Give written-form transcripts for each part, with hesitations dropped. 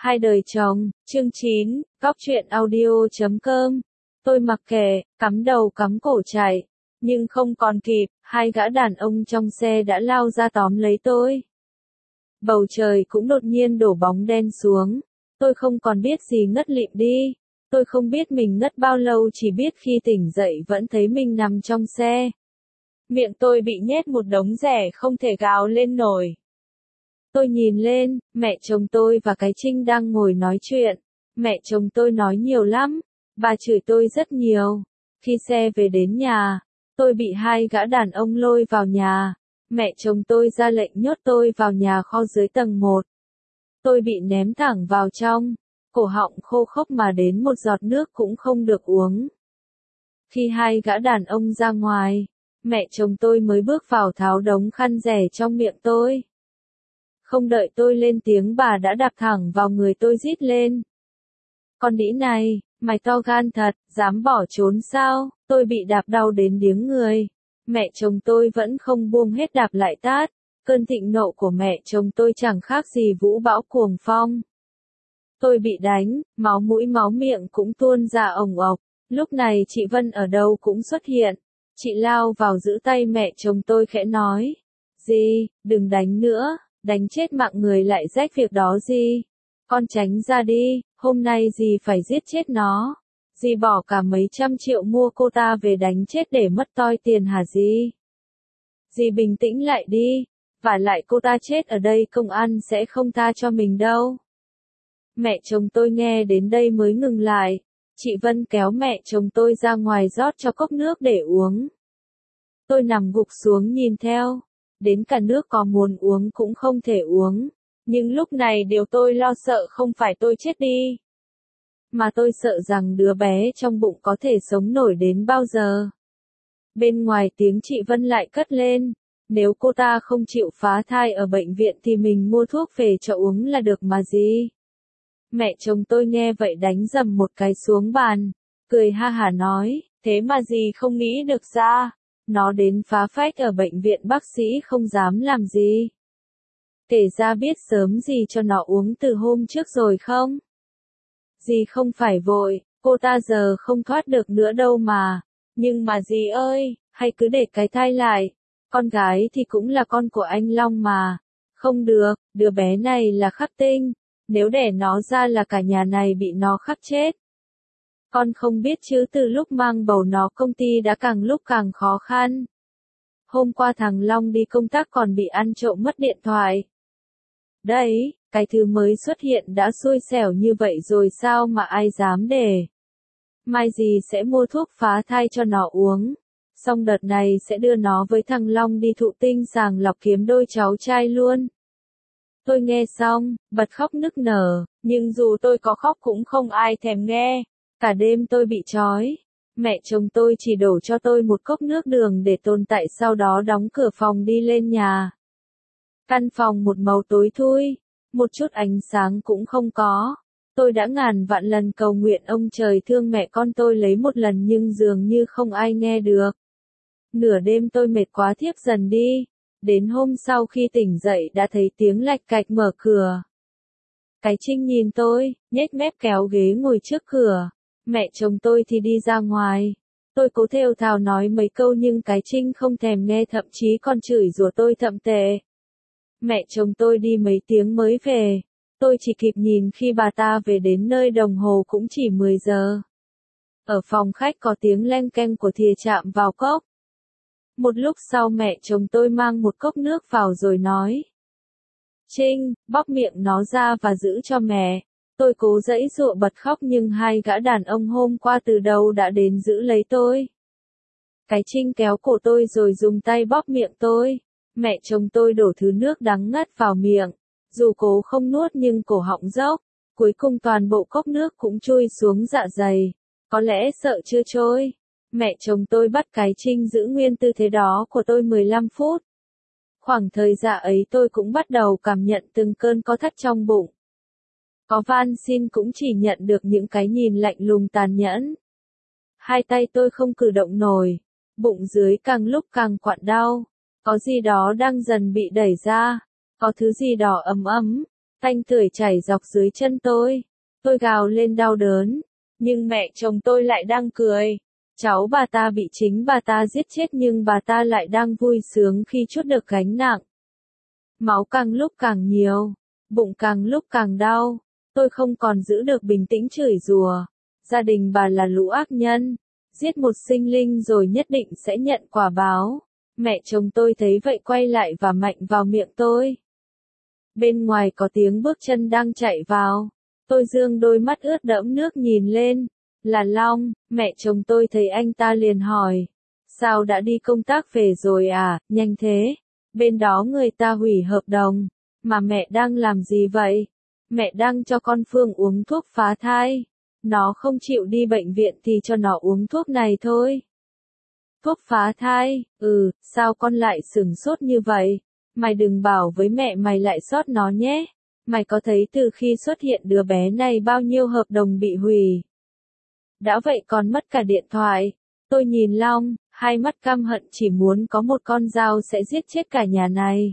Hai đời chồng, chương 9, Góc truyện audio.com. Tôi mặc kệ, cắm đầu cắm cổ chạy, nhưng không còn kịp, hai gã đàn ông trong xe đã lao ra tóm lấy tôi. Bầu trời cũng đột nhiên đổ bóng đen xuống, tôi không còn biết gì ngất lịm đi. Tôi không biết mình ngất bao lâu, chỉ biết khi tỉnh dậy vẫn thấy mình nằm trong xe. Miệng tôi bị nhét một đống rẻ không thể gào lên nổi. Tôi nhìn lên, mẹ chồng tôi và cái Trinh đang ngồi nói chuyện. Mẹ chồng tôi nói nhiều lắm, bà chửi tôi rất nhiều. Khi xe về đến nhà, tôi bị hai gã đàn ông lôi vào nhà. Mẹ chồng tôi ra lệnh nhốt tôi vào nhà kho dưới tầng 1. Tôi bị ném thẳng vào trong, cổ họng khô khốc mà đến một giọt nước cũng không được uống. Khi hai gã đàn ông ra ngoài, mẹ chồng tôi mới bước vào tháo đống khăn rẻ trong miệng tôi. Không đợi tôi lên tiếng, bà đã đạp thẳng vào người tôi rít lên. Con đĩ này, mày to gan thật, dám bỏ trốn sao? Tôi bị đạp đau đến điếng người. Mẹ chồng tôi vẫn không buông hết đạp lại tát. Cơn thịnh nộ của mẹ chồng tôi chẳng khác gì vũ bão cuồng phong. Tôi bị đánh, máu mũi máu miệng cũng tuôn ra ồng ộc. Lúc này chị Vân ở đâu cũng xuất hiện. Chị lao vào giữ tay mẹ chồng tôi khẽ nói. Dì, đừng đánh nữa. Đánh chết mạng người lại rách việc đó gì. Con tránh ra đi, hôm nay dì phải giết chết nó. Dì bỏ cả mấy trăm triệu mua cô ta về đánh chết để mất toi tiền hả dì? Dì bình tĩnh lại đi, vả lại cô ta chết ở đây công an sẽ không tha cho mình đâu. Mẹ chồng tôi nghe đến đây mới ngừng lại. Chị Vân kéo mẹ chồng tôi ra ngoài rót cho cốc nước để uống. Tôi nằm gục xuống nhìn theo. Đến cả nước có muốn uống cũng không thể uống. Nhưng lúc này điều tôi lo sợ không phải tôi chết đi, mà tôi sợ rằng đứa bé trong bụng có thể sống nổi đến bao giờ. Bên ngoài tiếng chị Vân lại cất lên. Nếu cô ta không chịu phá thai ở bệnh viện thì mình mua thuốc về cho uống là được mà gì. Mẹ chồng tôi nghe vậy đánh dầm một cái xuống bàn, cười ha hả nói, thế mà gì không nghĩ được ra. Nó đến phá phách ở bệnh viện bác sĩ không dám làm gì. Kể ra biết sớm gì cho nó uống từ hôm trước rồi không? Dì không phải vội, cô ta giờ không thoát được nữa đâu mà. Nhưng mà dì ơi, hay cứ để cái thai lại. Con gái thì cũng là con của anh Long mà. Không được, đứa bé này là khắc tinh. Nếu đẻ nó ra là cả nhà này bị nó khắc chết. Con không biết chứ, từ lúc mang bầu nó công ty đã càng lúc càng khó khăn. Hôm qua thằng Long đi công tác còn bị ăn trộm mất điện thoại. Đấy, cái thứ mới xuất hiện đã xui xẻo như vậy rồi sao mà ai dám để. Mai dì sẽ mua thuốc phá thai cho nó uống. Xong đợt này sẽ đưa nó với thằng Long đi thụ tinh sàng lọc kiếm đôi cháu trai luôn. Tôi nghe xong, bật khóc nức nở, nhưng dù tôi có khóc cũng không ai thèm nghe. Cả đêm tôi bị trói. Mẹ chồng tôi chỉ đổ cho tôi một cốc nước đường để tồn tại, sau đó đóng cửa phòng đi lên nhà. Căn phòng một màu tối thui, một chút ánh sáng cũng không có. Tôi đã ngàn vạn lần cầu nguyện ông trời thương mẹ con tôi lấy một lần nhưng dường như không ai nghe được. Nửa đêm tôi mệt quá thiếp dần đi. Đến hôm sau khi tỉnh dậy đã thấy tiếng lạch cạch mở cửa. Cái Trinh nhìn tôi, nhếch mép kéo ghế ngồi trước cửa. Mẹ chồng tôi thì đi ra ngoài. Tôi cố thều thào nói mấy câu nhưng cái Trinh không thèm nghe, thậm chí còn chửi rủa tôi thậm tệ. Mẹ chồng tôi đi mấy tiếng mới về. Tôi chỉ kịp nhìn khi bà ta về đến nơi đồng hồ cũng chỉ 10 giờ. Ở phòng khách có tiếng leng keng của thìa chạm vào cốc. Một lúc sau mẹ chồng tôi mang một cốc nước vào rồi nói. Trinh, bóp miệng nó ra và giữ cho mẹ. Tôi cố giãy giụa bật khóc nhưng hai gã đàn ông hôm qua từ đâu đã đến giữ lấy tôi. Cái Trinh kéo cổ tôi rồi dùng tay bóp miệng tôi. Mẹ chồng tôi đổ thứ nước đắng ngắt vào miệng. Dù cố không nuốt nhưng cổ họng dốc. Cuối cùng toàn bộ cốc nước cũng chui xuống dạ dày. Có lẽ sợ chưa trôi. Mẹ chồng tôi bắt cái Trinh giữ nguyên tư thế đó của tôi 15 phút. Khoảng thời gian ấy tôi cũng bắt đầu cảm nhận từng cơn co thắt trong bụng. Có van xin cũng chỉ nhận được những cái nhìn lạnh lùng tàn nhẫn. Hai tay tôi không cử động nổi. Bụng dưới càng lúc càng quặn đau. Có gì đó đang dần bị đẩy ra. Có thứ gì đó ấm ấm. tanh tưởi chảy dọc dưới chân tôi. Tôi gào lên đau đớn, nhưng mẹ chồng tôi lại đang cười. Cháu bà ta bị chính bà ta giết chết nhưng bà ta lại đang vui sướng khi trút được gánh nặng. Máu càng lúc càng nhiều, bụng càng lúc càng đau, tôi không còn giữ được bình tĩnh chửi rủa. Gia đình bà là lũ ác nhân, giết một sinh linh rồi nhất định sẽ nhận quả báo. Mẹ chồng tôi thấy vậy quay lại và mạnh vào miệng tôi. Bên ngoài có tiếng bước chân đang chạy vào. Tôi dương đôi mắt ướt đẫm nước nhìn lên. Là Long. Mẹ chồng tôi thấy anh ta liền hỏi. Sao đã đi công tác về rồi à, nhanh thế? Bên đó người ta hủy hợp đồng. Mà mẹ đang làm gì vậy? Mẹ đang cho con Phương uống thuốc phá thai. Nó không chịu đi bệnh viện thì cho nó uống thuốc này thôi. Thuốc phá thai, sao con lại sửng sốt như vậy? Mày đừng bảo với mẹ mày lại sót nó nhé. Mày có thấy từ khi xuất hiện đứa bé này bao nhiêu hợp đồng bị hủy? Đã vậy còn mất cả điện thoại. Tôi nhìn Long, hai mắt căm hận chỉ muốn có một con dao sẽ giết chết cả nhà này.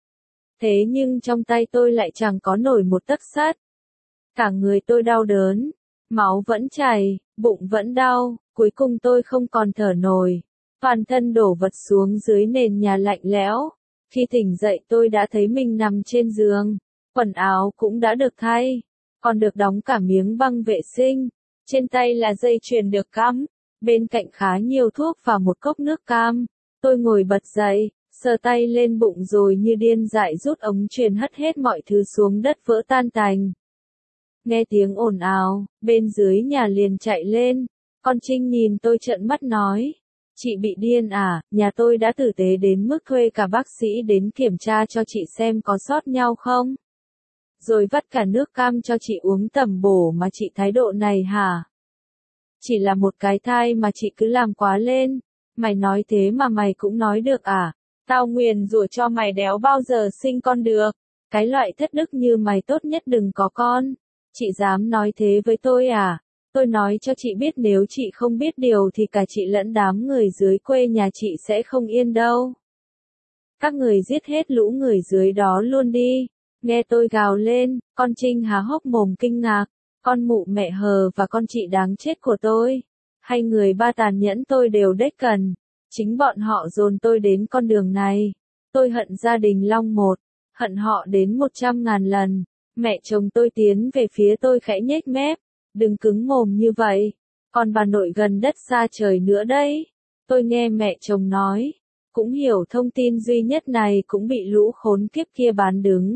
Thế nhưng trong tay tôi lại chẳng có nổi một tấc sắt. Cả người tôi đau đớn, máu vẫn chảy, bụng vẫn đau, cuối cùng tôi không còn thở nổi. Toàn thân đổ vật xuống dưới nền nhà lạnh lẽo. Khi tỉnh dậy tôi đã thấy mình nằm trên giường, quần áo cũng đã được thay, còn được đóng cả miếng băng vệ sinh. Trên tay là dây chuyền được cắm, bên cạnh khá nhiều thuốc và một cốc nước cam. Tôi ngồi bật dậy, sờ tay lên bụng rồi như điên dại rút ống truyền hất hết mọi thứ xuống đất vỡ tan tành. Nghe tiếng ồn ào, bên dưới nhà liền chạy lên. Con Trinh nhìn tôi trợn mắt nói. Chị bị điên à, nhà tôi đã tử tế đến mức thuê cả bác sĩ đến kiểm tra cho chị xem có sót nhau không? Rồi vắt cả nước cam cho chị uống tẩm bổ mà chị thái độ này hả? Chỉ là một cái thai mà chị cứ làm quá lên. Mày nói thế mà mày cũng nói được à? Tao nguyền rủa cho mày đéo bao giờ sinh con được. Cái loại thất đức như mày tốt nhất đừng có con. Chị dám nói thế với tôi à? Tôi nói cho chị biết nếu chị không biết điều thì cả chị lẫn đám người dưới quê nhà chị sẽ không yên đâu. Các người giết hết lũ người dưới đó luôn đi. Nghe tôi gào lên, con Trinh há hốc mồm kinh ngạc. Con mụ mẹ hờ và con chị đáng chết của tôi. Hay người ba tàn nhẫn tôi đều đếch cần. Chính bọn họ dồn tôi đến con đường này. Tôi hận gia đình Long một. Hận họ đến 100.000 lần. Mẹ chồng tôi tiến về phía tôi khẽ nhếch mép. Đừng cứng mồm như vậy. Còn bà nội gần đất xa trời nữa đấy. Tôi nghe mẹ chồng nói. Cũng hiểu thông tin duy nhất này cũng bị lũ khốn kiếp kia bán đứng.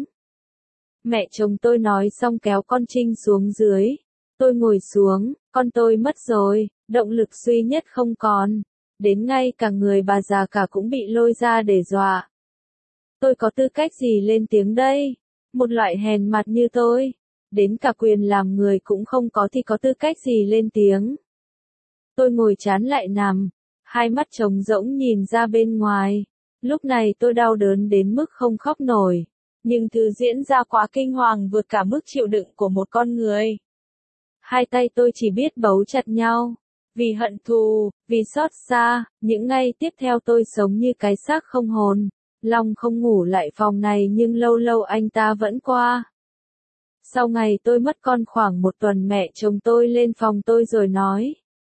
Mẹ chồng tôi nói xong kéo con Trinh xuống dưới. Tôi ngồi xuống, con tôi mất rồi, động lực duy nhất không còn. Đến ngay cả người bà già cả cũng bị lôi ra để dọa. Tôi có tư cách gì lên tiếng đây? Một loại hèn mặt như tôi. Đến cả quyền làm người cũng không có thì có tư cách gì lên tiếng. Tôi ngồi chán lại nằm, hai mắt trống rỗng nhìn ra bên ngoài. Lúc này tôi đau đớn đến mức không khóc nổi. Nhưng thứ diễn ra quá kinh hoàng vượt cả mức chịu đựng của một con người. Hai tay tôi chỉ biết bấu chặt nhau. Vì hận thù, vì xót xa, những ngày tiếp theo tôi sống như cái xác không hồn. Long không ngủ lại phòng này nhưng lâu lâu anh ta vẫn qua. Sau ngày tôi mất con khoảng một tuần mẹ chồng tôi lên phòng tôi rồi nói.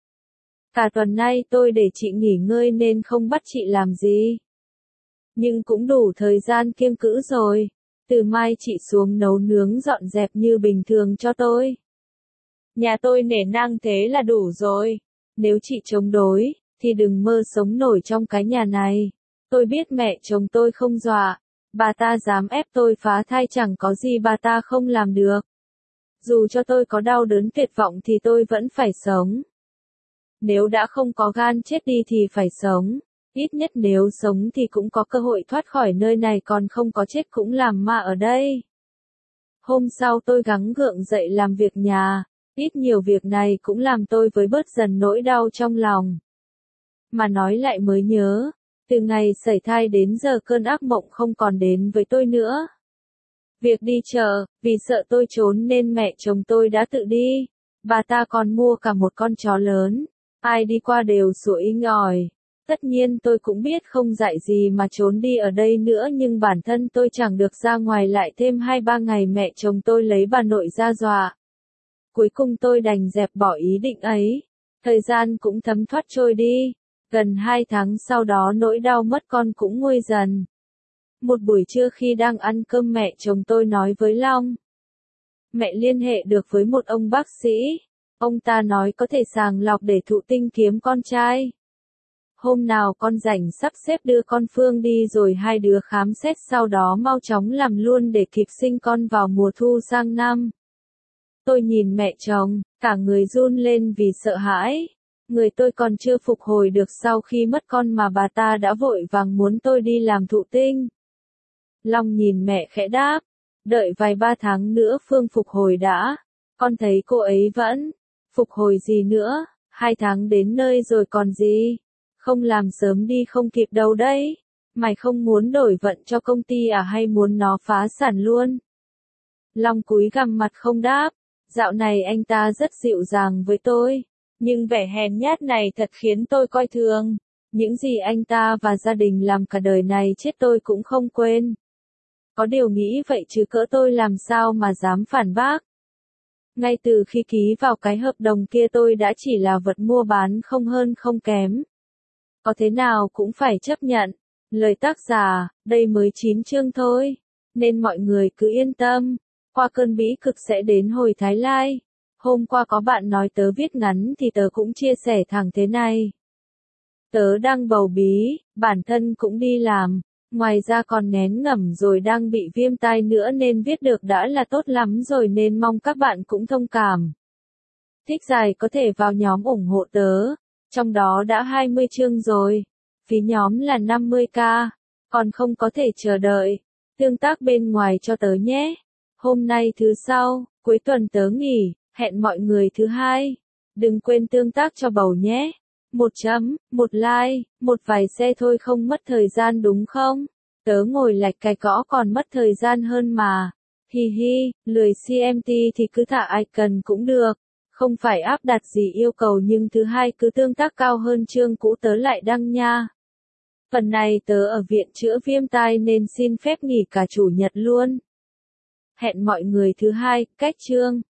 Cả tuần nay tôi để chị nghỉ ngơi nên không bắt chị làm gì. Nhưng cũng đủ thời gian kiêng cữ rồi. Từ mai chị xuống nấu nướng dọn dẹp như bình thường cho tôi. Nhà tôi nể nang thế là đủ rồi. Nếu chị chống đối, thì đừng mơ sống nổi trong cái nhà này. Tôi biết mẹ chồng tôi không dọa. Bà ta dám ép tôi phá thai chẳng có gì bà ta không làm được. Dù cho tôi có đau đớn tuyệt vọng thì tôi vẫn phải sống. Nếu đã không có gan chết đi thì phải sống. Ít nhất nếu sống thì cũng có cơ hội thoát khỏi nơi này còn không có chết cũng làm ma ở đây. Hôm sau tôi gắng gượng dậy làm việc nhà. Ít nhiều việc này cũng làm tôi với bớt dần nỗi đau trong lòng. Mà nói lại mới nhớ. Từ ngày sẩy thai đến giờ cơn ác mộng không còn đến với tôi nữa. Việc đi chợ, vì sợ tôi trốn nên mẹ chồng tôi đã tự đi. Bà ta còn mua cả một con chó lớn. Ai đi qua đều sủa inh ỏi. Tất nhiên tôi cũng biết không dạy gì mà trốn đi ở đây nữa, nhưng bản thân tôi chẳng được ra ngoài, lại thêm 2-3 ngày mẹ chồng tôi lấy bà nội ra dọa. Cuối cùng tôi đành dẹp bỏ ý định ấy. Thời gian cũng thấm thoát trôi đi. Gần 2 tháng sau đó nỗi đau mất con cũng nguôi dần. Một buổi trưa khi đang ăn cơm, mẹ chồng tôi nói với Long. Mẹ liên hệ được với một ông bác sĩ. Ông ta nói có thể sàng lọc để thụ tinh kiếm con trai. Hôm nào con rảnh sắp xếp đưa con Phương đi rồi hai đứa khám xét, sau đó mau chóng làm luôn để kịp sinh con vào mùa thu sang năm. Tôi nhìn mẹ chồng, cả người run lên vì sợ hãi. Người tôi còn chưa phục hồi được sau khi mất con mà bà ta đã vội vàng muốn tôi đi làm thụ tinh. Long nhìn mẹ khẽ đáp, đợi vài 3 tháng nữa Phương phục hồi đã. Con thấy cô ấy vẫn phục hồi gì nữa, 2 tháng đến nơi rồi còn gì. Không làm sớm đi không kịp đâu đấy. Mày không muốn đổi vận cho công ty à, hay muốn nó phá sản luôn? Long cúi gằm mặt không đáp. Dạo này anh ta rất dịu dàng với tôi, nhưng vẻ hèn nhát này thật khiến tôi coi thường. Những gì anh ta và gia đình làm cả đời này chết tôi cũng không quên. Có điều nghĩ vậy chứ cỡ tôi làm sao mà dám phản bác. Ngay từ khi ký vào cái hợp đồng kia tôi đã chỉ là vật mua bán không hơn không kém. Có thế nào cũng phải chấp nhận. Lời tác giả, đây mới 9 chương thôi, nên mọi người cứ yên tâm. Qua cơn bĩ cực sẽ đến hồi Thái Lai. Hôm qua có bạn nói tớ viết ngắn thì tớ cũng chia sẻ thẳng thế này. Tớ đang bầu bí, bản thân cũng đi làm, ngoài ra còn nghén ngẩm rồi đang bị viêm tai nữa nên viết được đã là tốt lắm rồi, nên mong các bạn cũng thông cảm. Thích dài có thể vào nhóm ủng hộ tớ, trong đó đã 20 chương rồi. Phí nhóm là 50k, còn không có thể chờ đợi. Tương tác bên ngoài cho tớ nhé. Hôm nay thứ Sau, cuối tuần tớ nghỉ, hẹn mọi người thứ Hai. Đừng quên tương tác cho bầu nhé. Một like, một vài share thôi, không mất thời gian đúng không? Tớ ngồi lạch cạch gõ còn mất thời gian hơn mà. Hi hi, lười CMT thì cứ thả icon cũng được. Không phải áp đặt gì yêu cầu, nhưng thứ Hai cứ tương tác cao hơn chương cũ tớ lại đăng nha. Phần này tớ ở viện chữa viêm tai nên xin phép nghỉ cả chủ nhật luôn. Hẹn mọi người thứ Hai, cách chương.